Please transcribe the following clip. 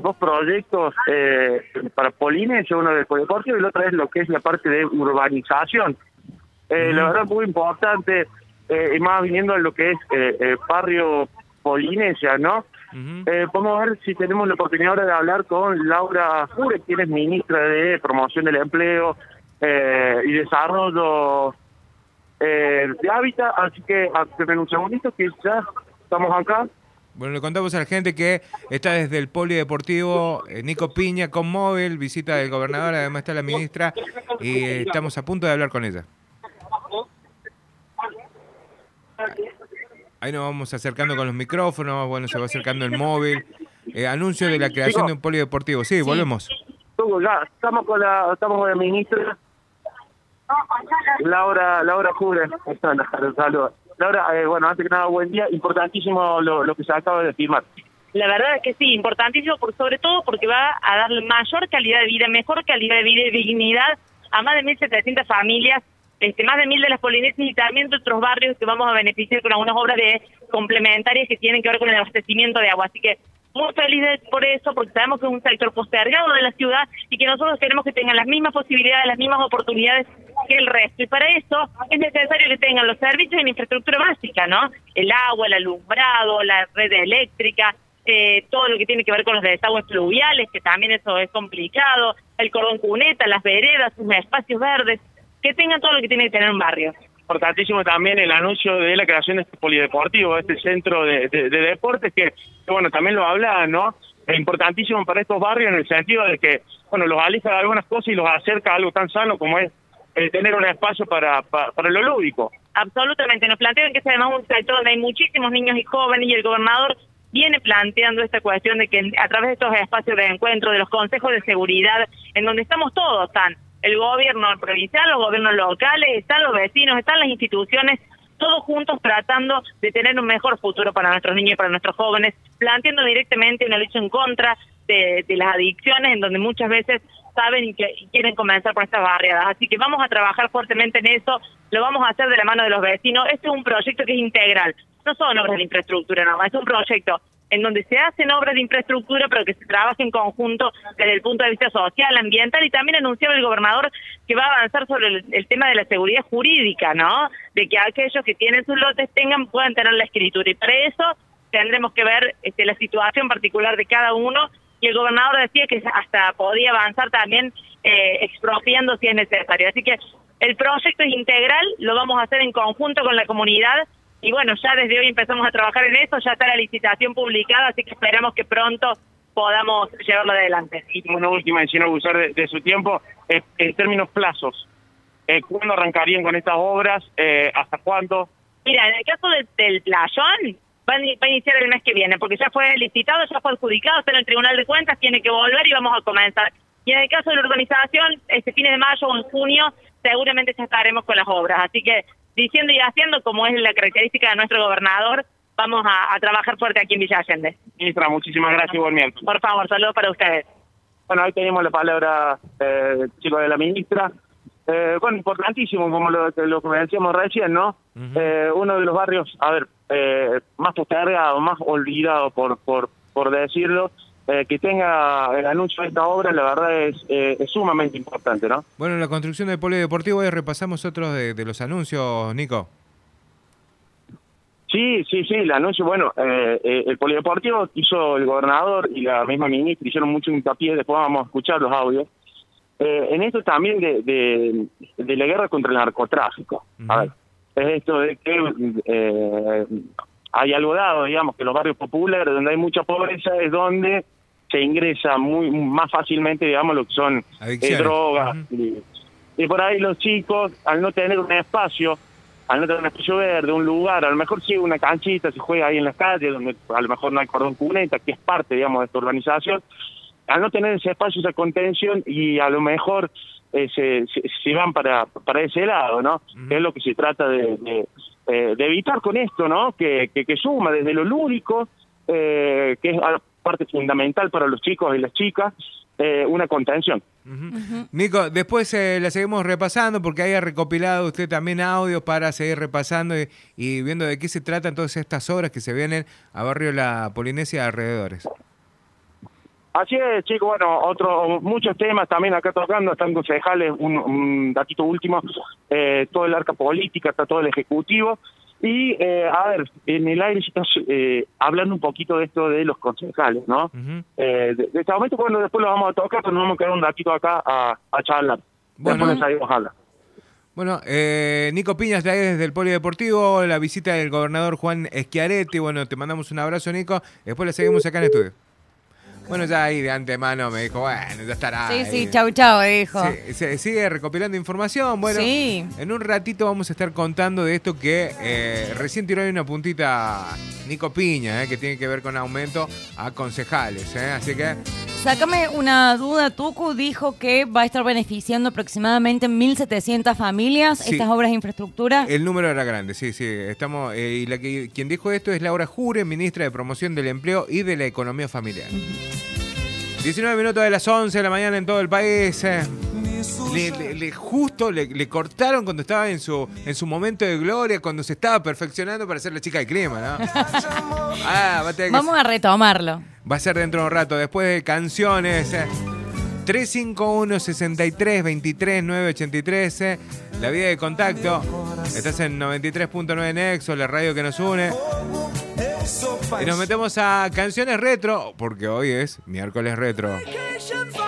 los dos proyectos para Polinesia, uno del polideportivo y el otro es lo que es la parte de urbanización. La verdad muy importante, y más viniendo a lo que es barrio Polinesia, ¿no? Podemos ver si tenemos la oportunidad ahora de hablar con Laura Jure, quien es ministra de Promoción del Empleo y Desarrollo de Hábitat, así que en un segundito que ya estamos acá. Bueno, le contamos a la gente que está desde el Polideportivo Nico Piña con móvil, visita del gobernador, además está la ministra y estamos a punto de hablar con ella. Ahí nos vamos acercando con los micrófonos, bueno, se va acercando el móvil. Anuncio de la creación de un polideportivo. Sí, volvemos. Ya, estamos con la ministra Laura Jure. Saludos. Laura, bueno, antes que nada, buen día. Importantísimo lo que se acaba de firmar. La verdad es que sí, importantísimo, sobre todo porque va a darle mayor calidad de vida, mejor calidad de vida y dignidad a más de 1.700 familias, más de 1.000 de las polinesias y también de otros barrios que vamos a beneficiar con algunas obras complementarias que tienen que ver con el abastecimiento de agua. Así que muy felices por eso, porque sabemos que es un sector postergado de la ciudad y que nosotros queremos que tengan las mismas posibilidades, las mismas oportunidades que el resto. Y para eso es necesario que tengan los servicios en infraestructura básica, ¿no? El agua, el alumbrado, la red eléctrica, todo lo que tiene que ver con los desagües pluviales, que también eso es complicado, el cordón cuneta, las veredas, sus espacios verdes, que tengan todo lo que tiene que tener un barrio. Importantísimo también el anuncio de la creación de este polideportivo, este centro de deportes que, bueno, también lo habla, ¿no? Es importantísimo para estos barrios en el sentido de que, bueno, los aleja de algunas cosas y los acerca a algo tan sano como es tener un espacio para lo lúdico. Absolutamente, nos plantean que es además un sector donde hay muchísimos niños y jóvenes y el gobernador viene planteando esta cuestión de que a través de estos espacios de encuentro, de los consejos de seguridad, en donde estamos todos, están el gobierno provincial, los gobiernos locales, están los vecinos, están las instituciones, todos juntos tratando de tener un mejor futuro para nuestros niños y para nuestros jóvenes, planteando directamente una lucha en contra de las adicciones, en donde muchas veces saben y quieren comenzar por estas barriadas. Así que vamos a trabajar fuertemente en eso, lo vamos a hacer de la mano de los vecinos. Este es un proyecto que es integral, no son obras de infraestructura, no, es un proyecto en donde se hacen obras de infraestructura, pero que se trabaje en conjunto desde el punto de vista social, ambiental, y también anunció el gobernador que va a avanzar sobre el tema de la seguridad jurídica, ¿no? De que aquellos que tienen sus lotes puedan tener la escritura, y para eso tendremos que ver la situación particular de cada uno, y el gobernador decía que hasta podía avanzar también expropiando si es necesario. Así que el proyecto es integral, lo vamos a hacer en conjunto con la comunidad. Y bueno, ya desde hoy empezamos a trabajar en eso, ya está la licitación publicada, así que esperamos que pronto podamos llevarlo adelante. Y una última, sin abusar de su tiempo, en términos plazos, ¿cuándo arrancarían con estas obras? ¿Hasta cuándo? Mira, en el caso del playón, va a iniciar el mes que viene, porque ya fue licitado, ya fue adjudicado, está en el Tribunal de Cuentas, tiene que volver y vamos a comenzar. Y en el caso de la urbanización, fines de mayo o en junio, seguramente ya estaremos con las obras, así que diciendo y haciendo, como es la característica de nuestro gobernador, vamos a trabajar fuerte aquí en Villa Allende. Ministra, muchísimas gracias, buen miércoles. Por favor, saludos para ustedes. Bueno, ahí tenemos la palabra, chicos, de la ministra. Bueno, importantísimo, como lo que decíamos recién, ¿no? Uno de los barrios, más postergado, más olvidado, por decirlo, que tenga el anuncio de esta obra, la verdad es sumamente importante, ¿no? Bueno, la construcción del polideportivo, hoy repasamos otros de los anuncios, Nico. Sí, el anuncio, bueno, el polideportivo hizo el gobernador y la misma ministra, hicieron mucho hincapié, después vamos a escuchar los audios, en esto también de la guerra contra el narcotráfico. A ver, es esto de que hay algo dado, digamos, que los barrios populares, donde hay mucha pobreza, es donde se ingresa más fácilmente, digamos, lo que son drogas. Y por ahí los chicos, al no tener un espacio verde, un lugar, a lo mejor sí una canchita, se juega ahí en las calles, donde a lo mejor no hay cordón cuneta, que es parte, digamos, de esta urbanización, al no tener ese espacio, esa contención, y a lo mejor se van para ese lado, ¿no? Que es lo que se trata de evitar con esto, ¿no? Que suma desde lo lúdico, que es parte fundamental para los chicos y las chicas, una contención. Nico, después la seguimos repasando porque haya recopilado usted también audios para seguir repasando y viendo de qué se tratan todas estas obras que se vienen a Barrio La Polinesia y alrededores. Así es, chicos, bueno, muchos temas también acá tocando, están concejales, un datito último, todo el arca política, está todo el ejecutivo, y a ver, en el aire estamos hablando un poquito de esto de los concejales, ¿no? Uh-huh. De este momento, bueno, después lo vamos a tocar, pero nos vamos a quedar un ratito acá a charlar. Bueno. Después salimos a hablar. Bueno, Nico Piña está ahí desde el Polideportivo, la visita del gobernador Juan Schiaretti. Bueno, te mandamos un abrazo, Nico. Después le seguimos acá en estudio. Bueno, ya ahí de antemano me dijo, bueno, ya estará. Sí, chau, dijo. Se sigue recopilando información. Bueno, sí. En un ratito vamos a estar contando de esto que recién tiró ahí una puntita Nico Piña, que tiene que ver con aumento a concejales. Así que... Sácame una duda, Tucu dijo que va a estar beneficiando aproximadamente 1.700 familias, sí, estas obras de infraestructura. El número era grande, sí. Estamos y quien dijo esto es Laura Jure, ministra de Promoción del Empleo y de la Economía Familiar. 19 minutos de las 11 de la mañana en todo el país. Justo le cortaron cuando estaba en su momento de gloria, cuando se estaba perfeccionando para ser la chica de clima, ¿no? Vamos a retomarlo. Va a ser dentro de un rato, después de canciones. 351-63-23-983. La vía de contacto. Estás en 93.9 Nexo, la radio que nos une. Y nos metemos a canciones retro, porque hoy es miércoles retro.